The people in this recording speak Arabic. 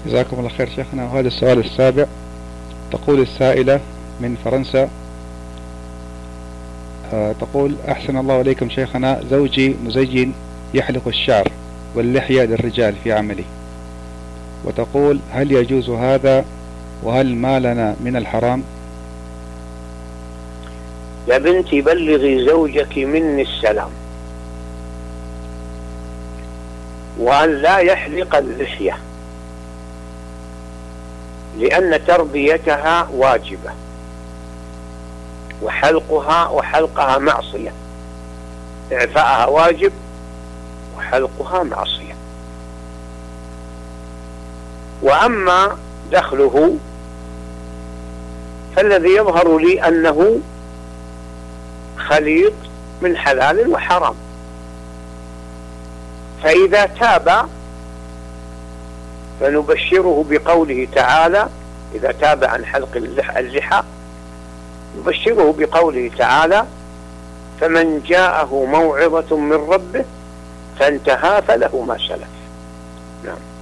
جزاكم الله خير شيخنا. وهذا السؤال السابع، تقول السائلة من فرنسا، تقول: أحسن الله إليكم شيخنا، زوجي مزين يحلق الشعر واللحية للرجال في عملي، وتقول: هل يجوز هذا؟ وهل ما لنا من الحرام؟ يا بنتي بلغي زوجك مني السلام، وأن لا يحلق اللحية، لأن تربيتها واجبة، وحلقها معصية. إعفاءها واجب وحلقها معصية. وأما دخله فالذي يظهر لي أنه خليط من حلال وحرام، فإذا تاب فنبشره بقوله تعالى، إذا تاب عن حلق اللحى نبشره بقوله تعالى: فمن جاءه موعظة من ربه فانتهى فله ما سلف. نعم.